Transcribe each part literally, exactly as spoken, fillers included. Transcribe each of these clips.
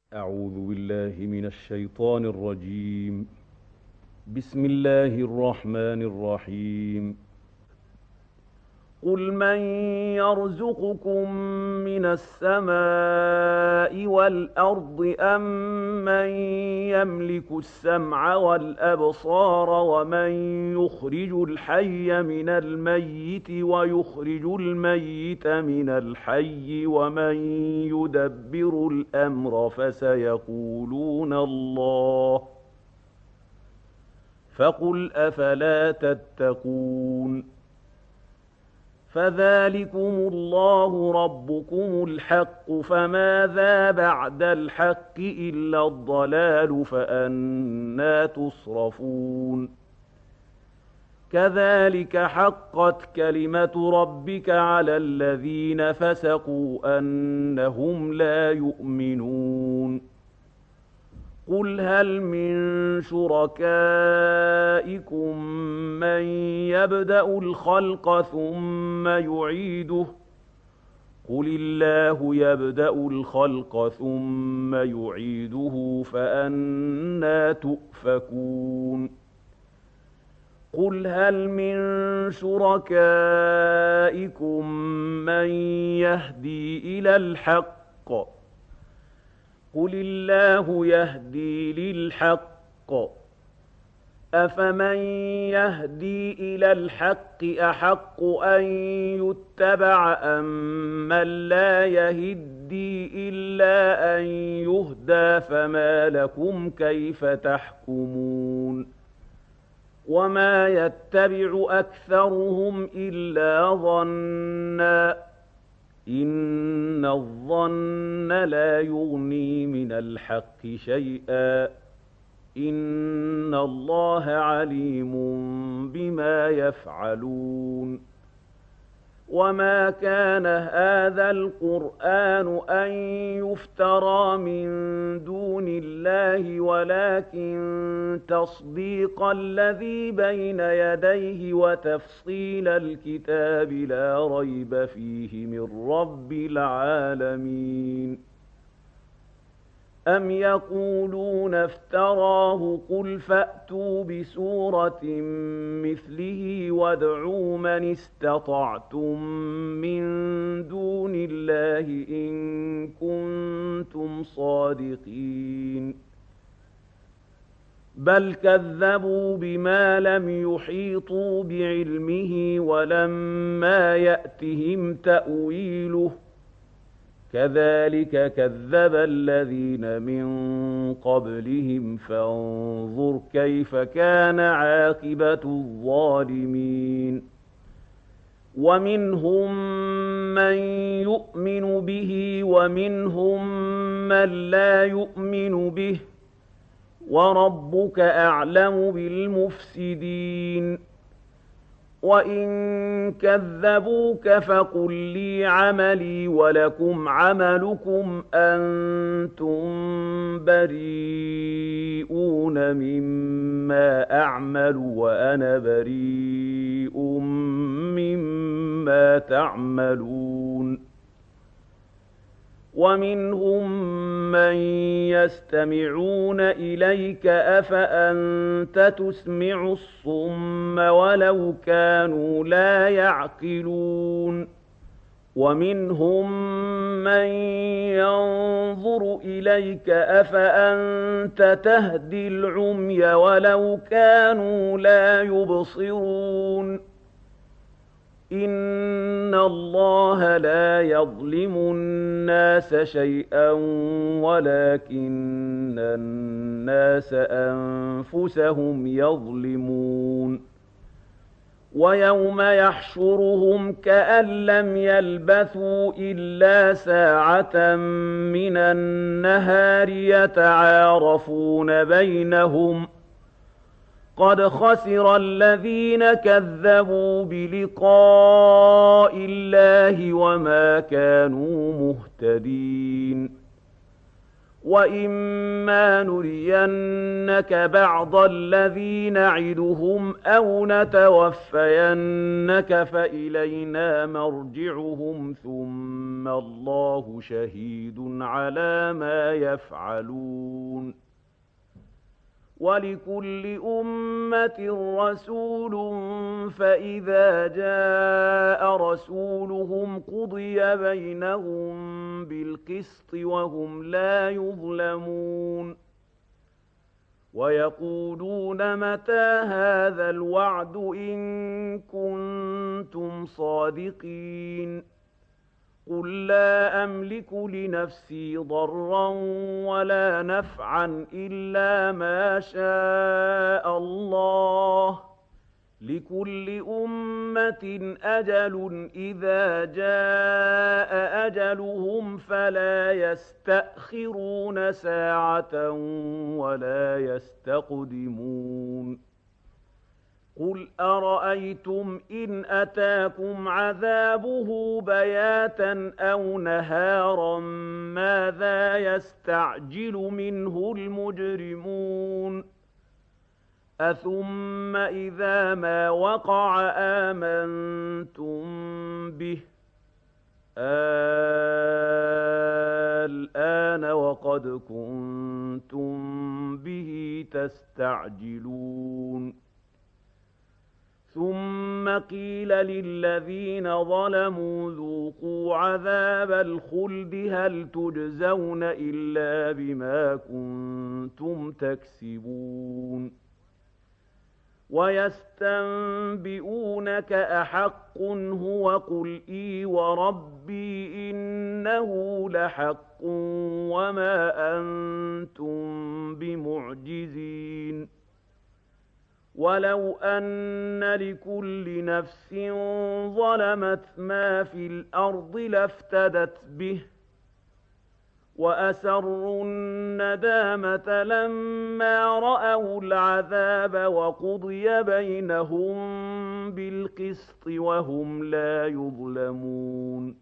أعوذ بالله من الشيطان الرجيم. بسم الله الرحمن الرحيم. قل من يرزقكم من السماء والأرض أم من يملك السمع والأبصار ومن يخرج الحي من الميت ويخرج الميت من الحي ومن يدبر الأمر فسيقولون الله فقل أفلا تتقون. فذلكم الله ربكم الحق فماذا بعد الحق إلا الضلال فأنى تصرفون. كذلك حقت كلمة ربك على الذين فسقوا أنهم لا يؤمنون. قل هل من شركائكم من يبدأ الخلق ثم يعيده قل الله يبدأ الخلق ثم يعيده فأنى تؤفكون. قل هل من شركائكم من يهدي إلى الحق قل الله يهدي للحق أفمن يهدي إلى الحق أحق أن يتبع أم من لا يهدي إلا أن يهدى فما لكم كيف تحكمون. وما يتبع أكثرهم إلا ظنًّا إن الظن لا يغني من الحق شيئا إن الله عليم بما يفعلون. وما كان هذا القرآن أن يفترى من دون الله ولكن تصديق الذي بين يديه وتفصيل الكتاب لا ريب فيه من رب العالمين. أم يقولون افتراه قل فأتوا بسورة مثله وادعوا من استطعتم من دون الله إن كنتم صادقين. بل كذبوا بما لم يحيطوا بعلمه ولما يأتهم تأويله كذلك كذب الذين من قبلهم فانظر كيف كان عاقبة الظالمين. ومنهم من يؤمن به ومنهم من لا يؤمن به وربك أعلم بالمفسدين. وإن كذبوك فقل لي عملي ولكم عملكم أنتم بريئون مما أعمل وأنا بريء مما تعملون. ومنهم من يستمعون إليك أفأنت تسمع الصم ولو كانوا لا يعقلون. ومنهم من ينظر إليك أفأنت تهدي العمي ولو كانوا لا يبصرون. إن الله لا يظلم الناس شيئا ولكن الناس أنفسهم يظلمون. ويوم يحشرهم كأن لم يلبثوا إلا ساعة من النهار يتعارفون بينهم قد خسر الذين كذبوا بلقاء الله وما كانوا مهتدين. وَإِمَّا نُرِيَنَّكَ بَعْضَ الَّذِي نَعِدُهُمْ أَوْ نَتَوَفَّيَنَّكَ فَإِلَيْنَا مَرْجِعُهُمْ ثُمَّ اللَّهُ شَهِيدٌ عَلَىٰ مَا يَفْعَلُونَ وَلِكُلِّ أُمَّةٍ رَّسُولٌ فَإِذَا جَاءَ رَسُولُهُمْ قُضِيَ بَيْنَهُم بِالْقِسْطِ وَهُمْ لَا يُظْلَمُونَ وَيَقُولُونَ مَتَىٰ هَٰذَا الْوَعْدُ إِن كُنتُمْ صَادِقِينَ قُل لَّا أَمْلِكُ لِنَفْسِي ضَرًّا وَلَا نَفْعًا إِلَّا مَا شَاءَ اللَّهُ ۗ لِكُلِّ أُمَّةٍ أَجَلٌ إِذَا جَاءَ أَجَلُهُمْ فَلَا يَسْتَأْخِرُونَ سَاعَةً وَلَا يَسْتَقْدِمُونَ قُلْ أَرَأَيْتُمْ إِنْ أَتَاكُمْ عَذَابُهُ بَيَاتًا أَوْ نَهَارًا مَاذَا يَسْتَعْجِلُ مِنْهُ الْمُجْرِمُونَ أَثُمَّ إِذَا مَا وَقَعَ آمَنتُم بِهِ الْآنَ وَقَدْ كُنتُم بِهِ تَسْتَعْجِلُونَ ثُمَّ قِيلَ لِلَّذِينَ ظَلَمُوا ذُوقُوا عَذَابَ الْخُلْدِ هَلْ تُجْزَوْنَ إِلَّا بِمَا كُنتُمْ تَكْسِبُونَ وَيَسْتَنبِئُونَكَ أَحَقٌّ هُوَ قُلْ إِي وَرَبِّي إِنَّهُ لَحَقٌّ وَمَا أَنتُم بِمُعْجِزِينَ وَلَوْ أَنَّ لِكُلِّ نَفْسٍ ظَلَمَتْ مَا فِي الْأَرْضِ لَافْتَدَتْ بِهِ وَأَسَرُّوا النَّدَامَةَ لَمَّا رَأَوُا الْعَذَابَ وَقُضِيَ بَيْنَهُم بِالْقِسْطِ وَهُمْ لَا يُظْلَمُونَ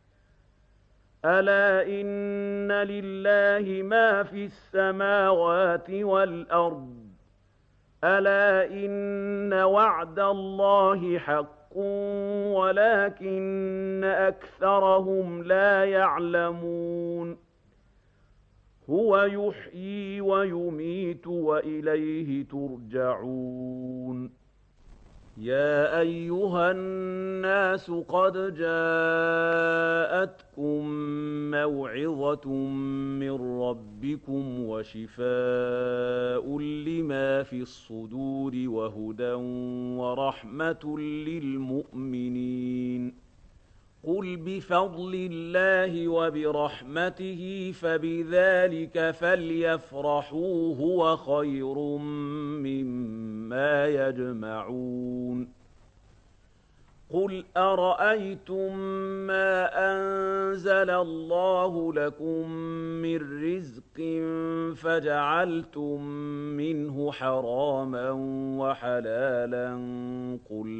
أَلَا إِنَّ لِلَّهِ مَا فِي السَّمَاوَاتِ وَالْأَرْضِ أَلَا إِنَّ وَعْدَ اللَّهِ حَقٌّ وَلَٰكِنَّ أَكْثَرَهُمْ لَا يَعْلَمُونَ هُوَ يُحْيِي وَيُمِيتُ وَإِلَيْهِ تُرْجَعُونَ يَا أَيُّهَا النَّاسُ قَدْ جَاءَتْكُم مَّوْعِظَةٌ مِّن رَّبِّكُمْ وَشِفَاءٌ لِّمَا فِي الصُّدُورِ وَهُدًى وَرَحْمَةٌ لِّلْمُؤْمِنِينَ قُلْ بِفَضْلِ اللَّهِ وَبِرَحْمَتِهِ فَبِذَٰلِكَ فَلْيَفْرَحُوا هُوَ خَيْرٌ مِّمَّا يَجْمَعُونَ قُلْ أَرَأَيْتُم مَّا أَنزَلَ اللَّهُ لَكُم مِّن رِّزْقٍ فَجَعَلْتُم مِّنْهُ حَرَامًا وَحَلَالًا قُلْ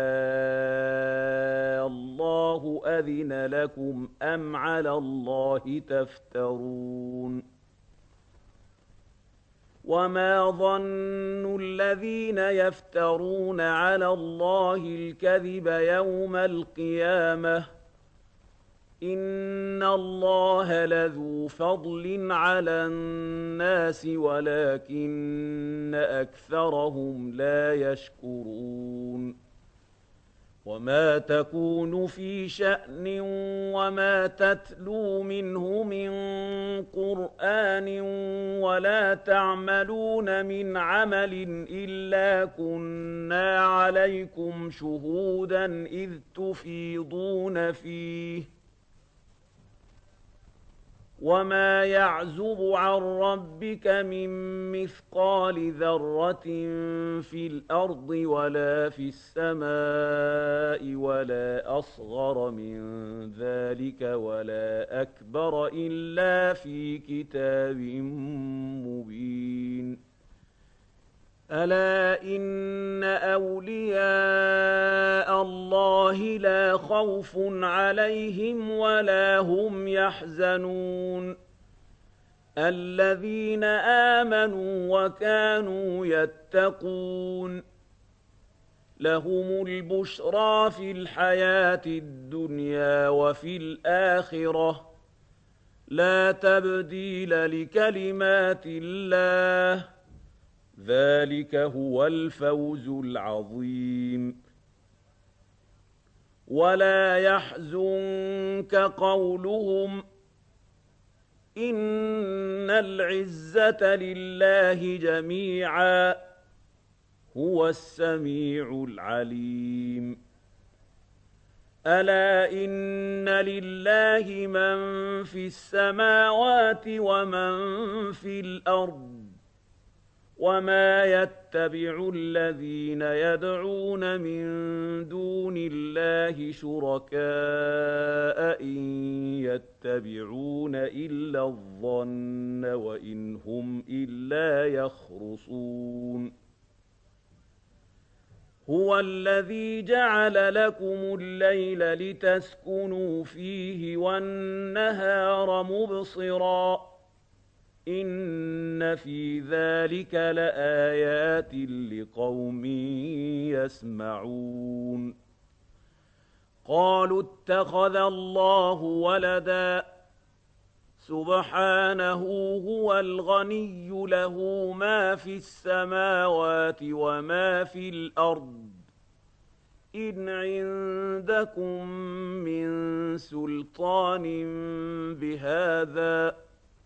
آللَّهُ أَذِنَ لَكُمْ أَمْ عَلَى اللَّهِ تَفْتَرُونَ وَمَا ظَنُّ الَّذِينَ يَفْتَرُونَ عَلَى اللَّهِ الْكَذِبَ يَوْمَ الْقِيَامَةِ ۗ إِنَّ اللَّهَ لَذُو فَضْلٍ عَلَى النَّاسِ وَلَٰكِنَّ أَكْثَرَهُمْ لَا يَشْكُرُونَ وَمَا تَكُونُ فِي شَأْنٍ وَمَا تَتْلُو مِنْهُ مِن قُرْآنٍ وَلَا تَعْمَلُونَ مِنْ عَمَلٍ إِلَّا كُنَّا عَلَيْكُمْ شُهُودًا إِذْ تُفِيضُونَ فِيهِ ۚ وَمَا يَعْزُبُ عَن رَّبِّكَ مِن مِّثْقَالِ ذَرَّةٍ فِي الْأَرْضِ وَلَا فِي السَّمَاءِ وَلَا أَصْغَرَ مِن ذَٰلِكَ وَلَا أَكْبَرَ إِلَّا فِي كِتَابٍ مُّبِينٍ أَلَا إِنَّ أَوْلِيَاءَ اللَّهِ لَا خَوْفٌ عَلَيْهِمْ وَلَا هُمْ يَحْزَنُونَ الذين آمنوا وكانوا يتقون لهم البشرى في الحياة الدنيا وفي الآخرة لا تبديل لكلمات الله ذلك هو الفوز العظيم ولا يحزنك قولهم إن العزة لله جميعا هو السميع العليم ألا إن لله من في السماوات ومن في الأرض وما يتبع الذين يدعون من دون الله شركاء إن يتبعون إلا الظن وإن هم إلا يخرصون هو الذي جعل لكم الليل لتسكنوا فيه والنهار مبصراً إن في ذلك لآيات لقوم يسمعون قالوا اتخذ الله ولدا سبحانه هو الغني له ما في السماوات وما في الأرض إن عندكم من سلطان بهذا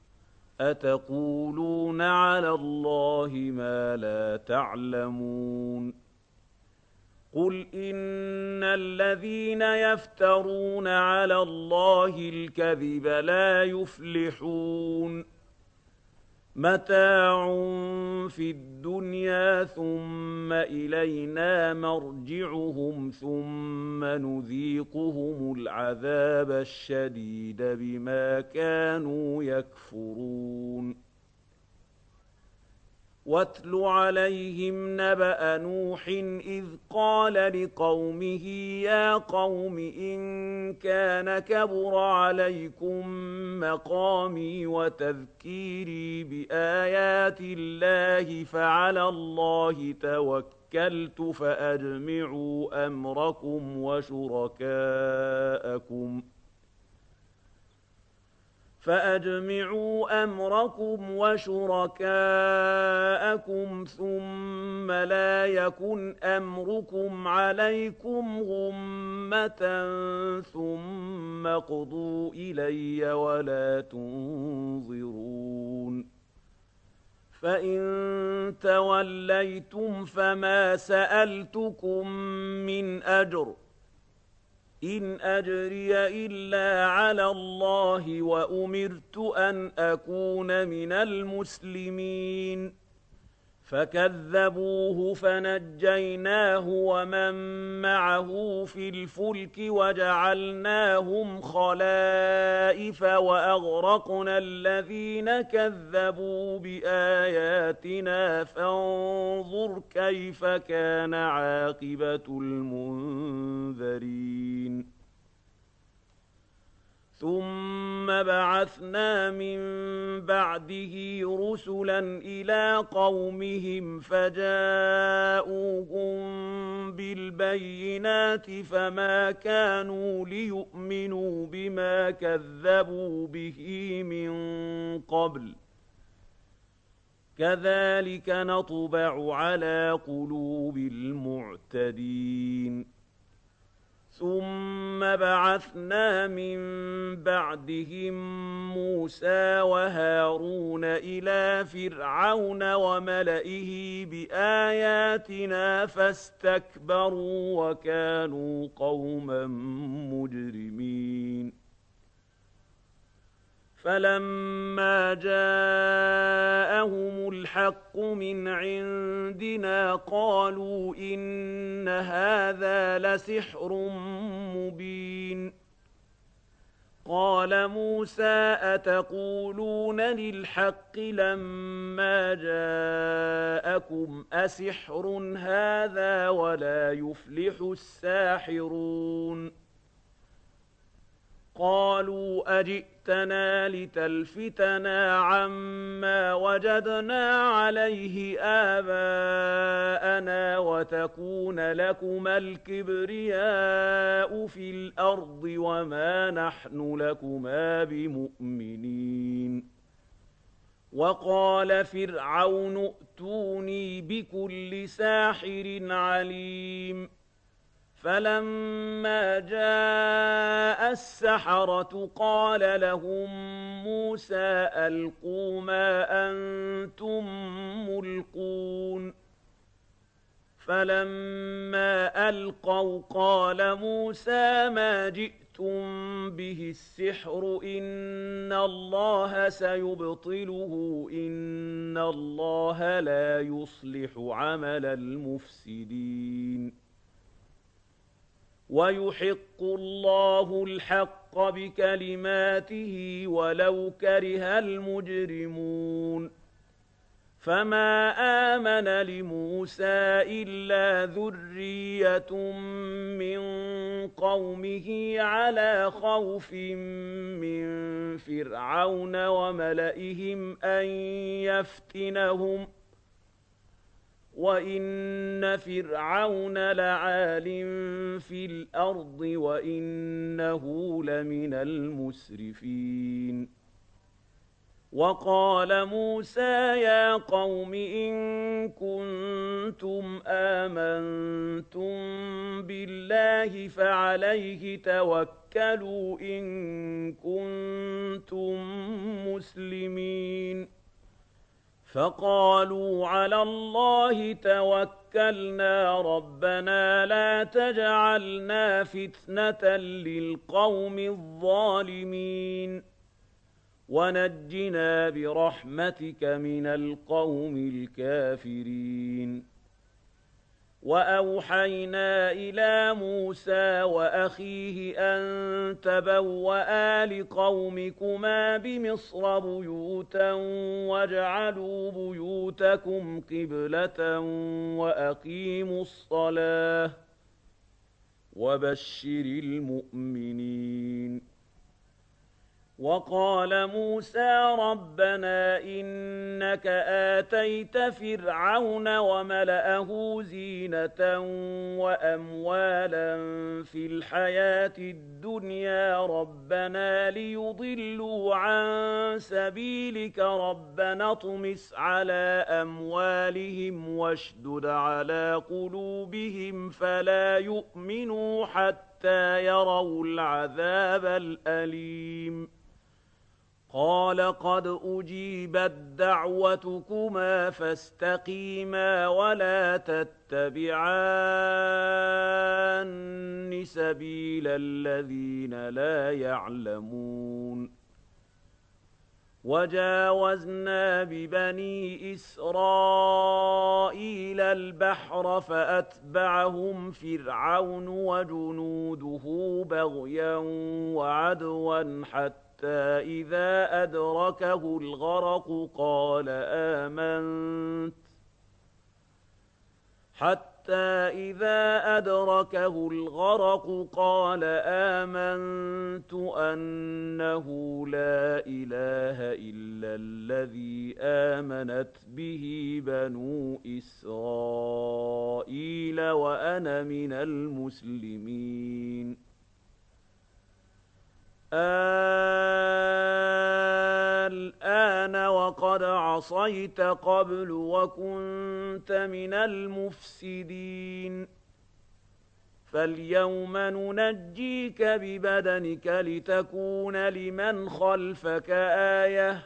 أتقولون على الله ما لا تعلمون قل إن الذين يفترون على الله الكذب لا يفلحون متاع في الدنيا ثم إلينا مرجعهم ثم نذيقهم العذاب الشديد بما كانوا يكفرون واتل عليهم نبأ نوح إذ قال لقومه يا قوم إن كان كبر عليكم مقامي وتذكيري بآيات الله فعلى الله توكلت فأجمعوا أمركم وشركاءكم فأجمعوا أمركم وشركاءكم ثم لا يكن أمركم عليكم غمة ثم اقضوا إلي ولا تنظرون فإن توليتم فما سألتكم من أجر إن أجري إلا على الله وأمرت أن أكون من المسلمين فكذبوه فنجيناه ومن معه في الفلك وجعلناهم خلائف وأغرقنا الذين كذبوا بآياتنا فانظر كيف كان عاقبة المنذرين ثم بعثنا من بعده رسلا إلى قومهم فجاءوهم بالبينات فما كانوا ليؤمنوا بما كذبوا به من قبل كذلك نطبع على قلوب المعتدين ثم بعثنا من بعدهم موسى وهارون إلى فرعون وملئه بآياتنا فاستكبروا وكانوا قوما مجرمين فلما جاءهم الحق من عندنا قالوا إن هذا لسحر مبين قال موسى أتقولون للحق لما جاءكم أسحر هذا ولا يفلح الساحرون قالوا أجئتنا لتلفتنا عما وجدنا عليه آباءنا وتكون لكما الكبرياء في الأرض وما نحن لكما بمؤمنين وقال فرعون ائتوني بكل ساحر عليم فلما جاء السحرة قال لهم موسى ألقوا ما أنتم ملقون فلما ألقوا قال موسى ما جئتم به السحر إن الله سيبطله إن الله لا يصلح عمل المفسدين ويحق الله الحق بكلماته ولو كره المجرمون فما آمن لموسى إلا ذرية من قومه على خوف من فرعون وملئهم أن يفتنهم وَإِنَّ فِرْعَوْنَ لَعَالٍ فِي الْأَرْضِ وَإِنَّهُ لَمِنَ الْمُسْرِفِينَ وَقَالَ مُوسَى يَا قَوْمِ إِن كُنتُمْ آمَنتُم بِاللَّهِ فَعَلَيْهِ تَوَكَّلُوا إِن كُنتُم مُّسْلِمِينَ فقالوا على الله توكلنا ربنا لا تجعلنا فتنة للقوم الظالمين ونجنا برحمتك من القوم الكافرين وأوحينا إلى موسى وأخيه أن تبوأ لقومكما بمصر بيوتا واجعلوا بيوتكم قبلة وأقيموا الصلاة وبشر المؤمنين وقال موسى ربنا إنك آتيت فرعون وملأه زينة وأموالا في الحياة الدنيا ربنا ليضلوا عن سبيلك ربنا اطمس على أموالهم واشدد على قلوبهم فلا يؤمنوا حتى يروا العذاب الأليم قال قد أجيبت دعوتكما فاستقيما ولا تتبعان سبيل الذين لا يعلمون وجاوزنا ببني إسرائيل البحر فأتبعهم فرعون وجنوده بغيا وعدوا حتى حتى إذا أدركه الغرق قال آمنت حتى إذا أدركه الغرق قال آمنت أنه لا إله إلا الذي آمنت به بنو إسرائيل وأنا من المسلمين الآن وقد عصيت قبل وكنت من المفسدين فاليوم ننجيك ببدنك لتكون لمن خلفك آية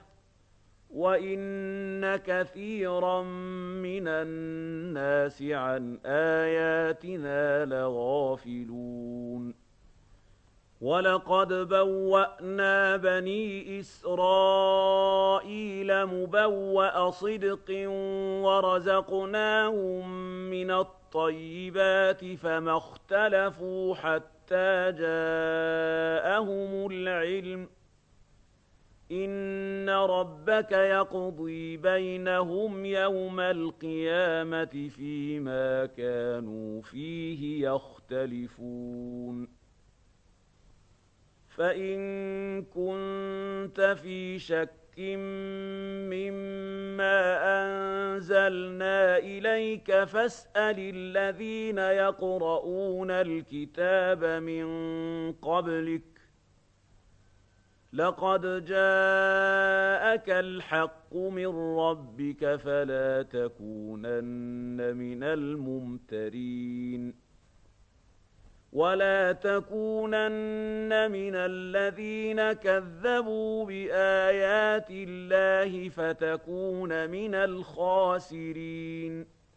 وإن كثيرا من الناس عن آياتنا لغافلون وَلَقَدْ بَوَّأْنَا بَنِي إِسْرَائِيلَ مُبَوَّأَ صِدْقٍ وَرَزَقْنَاهُم مِّنَ الطَّيِّبَاتِ فَمَا اخْتَلَفُوا حَتَّىٰ جَاءَهُمُ الْعِلْمُ ۚ إِنَّ رَبَّكَ يَقْضِي بَيْنَهُمْ يَوْمَ الْقِيَامَةِ فِيمَا كَانُوا فِيهِ يَخْتَلِفُونَ فإن كنت في شك مما أنزلنا إليك فاسأل الذين يقرؤون الكتاب من قبلك لقد جاءك الحق من ربك فلا تكونن من الممترين ولا تكونن من الذين كذبوا بآيات الله فتكون من الخاسرين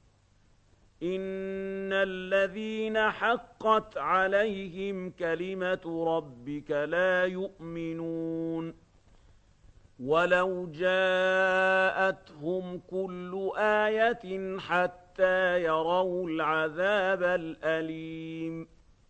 إن الذين حقت عليهم كلمة ربك لا يؤمنون ولو جاءتهم كل آية حتى يروا العذاب الأليم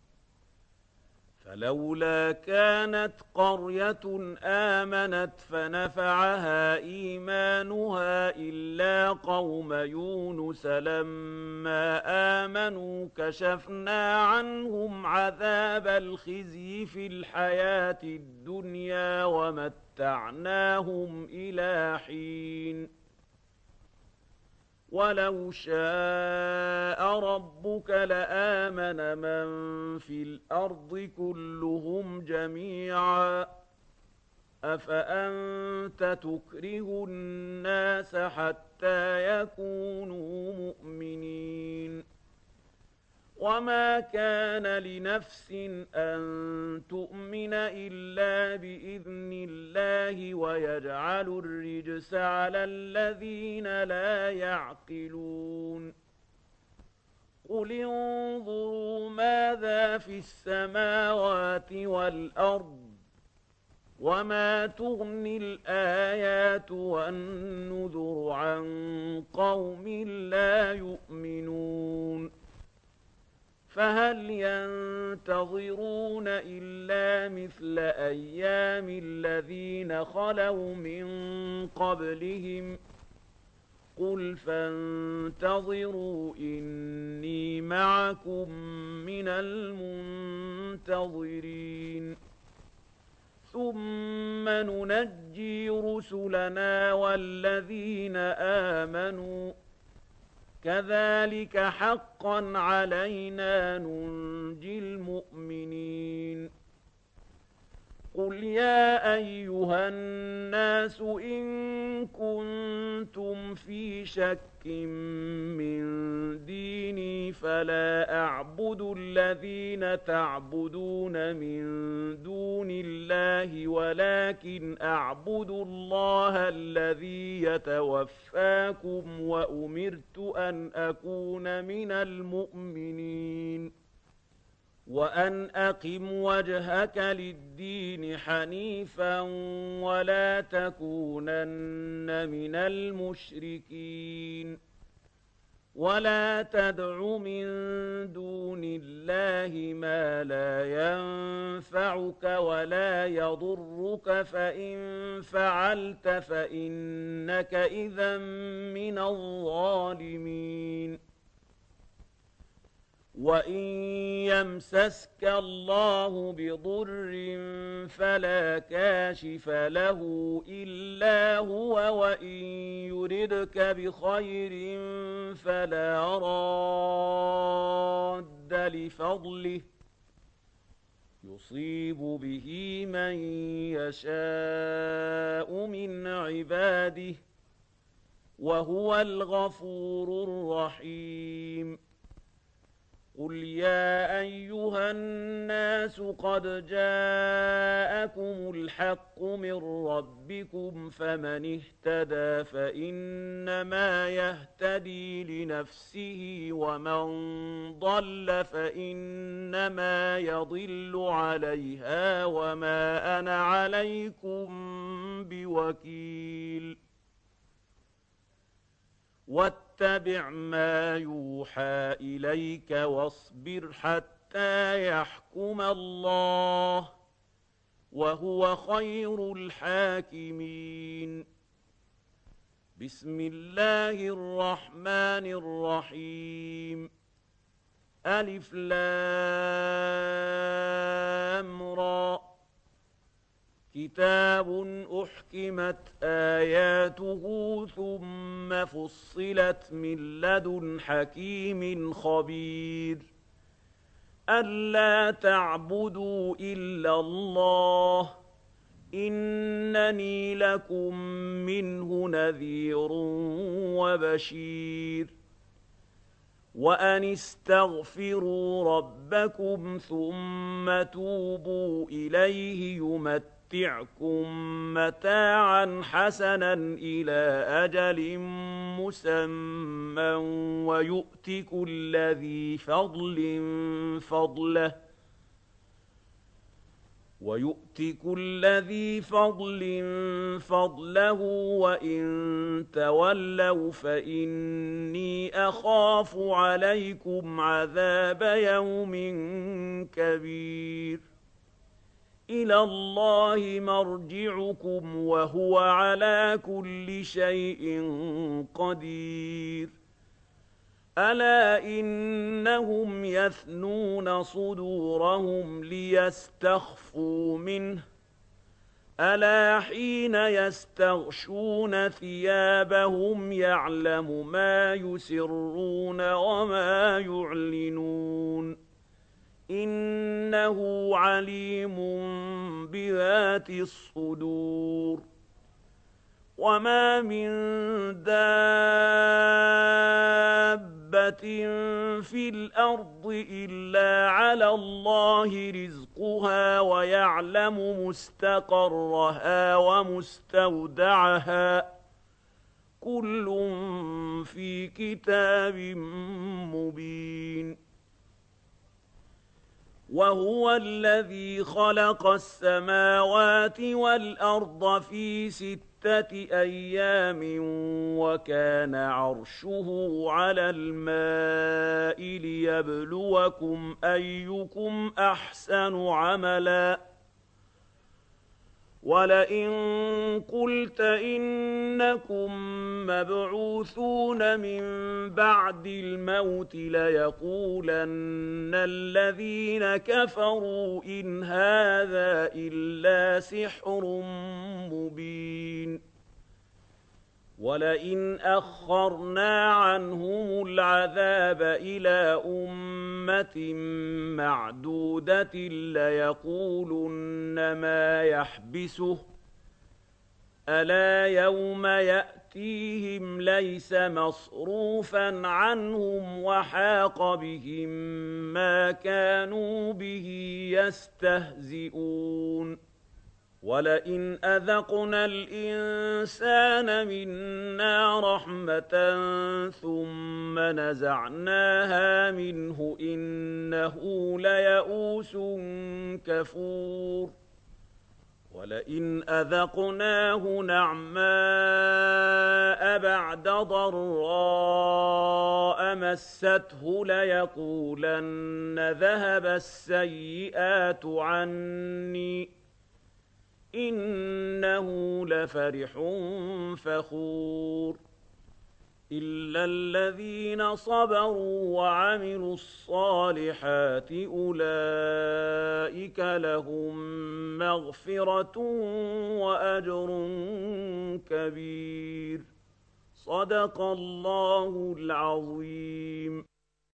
فلولا كانت قرية آمنت فنفعها إيمانها إلا قوم يونس لما آمنوا كشفنا عنهم عذاب الخزي في الحياة الدنيا ومتعناهم إلى حين ولو شاء ربك لآمن من في الأرض كلهم جميعا أفأنت تكره الناس حتى يكونوا مؤمنين وما كان لنفس أن تؤمن إلا بإذن الله ويجعل الرجس على الذين لا يعقلون قل انظروا ماذا في السماوات والأرض وما تغني الآيات والنذر عن قوم لا يؤمنون فهل ينتظرون إلا مثل أيام الذين خلوا من قبلهم قل فانتظروا إني معكم من المنتظرين ثم ننجي رسلنا والذين آمنوا كذلك حقا علينا ننجي المؤمنين قل يا أيها الناس إن كنتم في شك من ديني فلا أعبد الذين تعبدون من دون الله ولكن أعبد الله الذي يتوفاكم وأمرت أن أكون من المؤمنين وأن أقم وجهك للدين حنيفا ولا تكونن من المشركين ولا تدع من دون الله ما لا ينفعك ولا يضرك فإن فعلت فإنك إذا من الظالمين وإن يمسسك الله بضر فلا كاشف له إلا هو وإن يردك بخير فلا راد لفضله يصيب به من يشاء من عباده وهو الغفور الرحيم قل يا أيها الناس قد جاءكم الحق من ربكم فمن اهتدى فإنما يهتدي لنفسه ومن ضل فإنما يضل عليها وما أنا عليكم بوكيل واتبع ما يوحى إليك واصبر حتى يحكم الله وهو خير الحاكمين بسم الله الرحمن الرحيم ألف لام را كتاب أحكمت آياته ثم فصلت من لدن حكيم خبير ألا تعبدوا إلا الله إنني لكم منه نذير وبشير وأن استغفروا ربكم ثم توبوا إليه يمتعكم متاعا حسنا إلى أجل مسمى ويؤت كل ذي فضل فضله ويؤت كل ذي فضل فضله وإن تولوا فإني أخاف عليكم عذاب يوم كبير إلى الله مرجعكم وهو على كل شيء قدير ألا إنهم يثنون صدورهم ليستخفوا منه ألا حين يستغشون ثيابهم يعلم ما يسرون وما يعلنون إنه عليم بذات الصدور وما من دابة في الأرض إلا على الله رزقها ويعلم مستقرها ومستودعها كل في كتاب مبين وهو الذي خلق السماوات والأرض في ستة أيام وكان عرشه على الماء ليبلوكم أيكم أحسن عملا ولئن قلت إنكم مبعوثون من بعد الموت ليقولن الذين كفروا إن هذا إلا سحر مبين ولئن أخرنا عنهم العذاب إلى أمة معدودة ليقولن ما يحبسه ألا يوم يأتيهم ليس مصروفا عنهم وحاق بهم ما كانوا به يستهزئون ولئن أذقنا الإنسان منا رحمة ثم نزعناها منه إنه ليئوس كفور ولئن أذقناه نعماء بعد ضراء مسته ليقولن ذهب السيئات عني إنه لفرح فخور إلا الذين صبروا وعملوا الصالحات أولئك لهم مغفرة وأجر كبير صدق الله العظيم.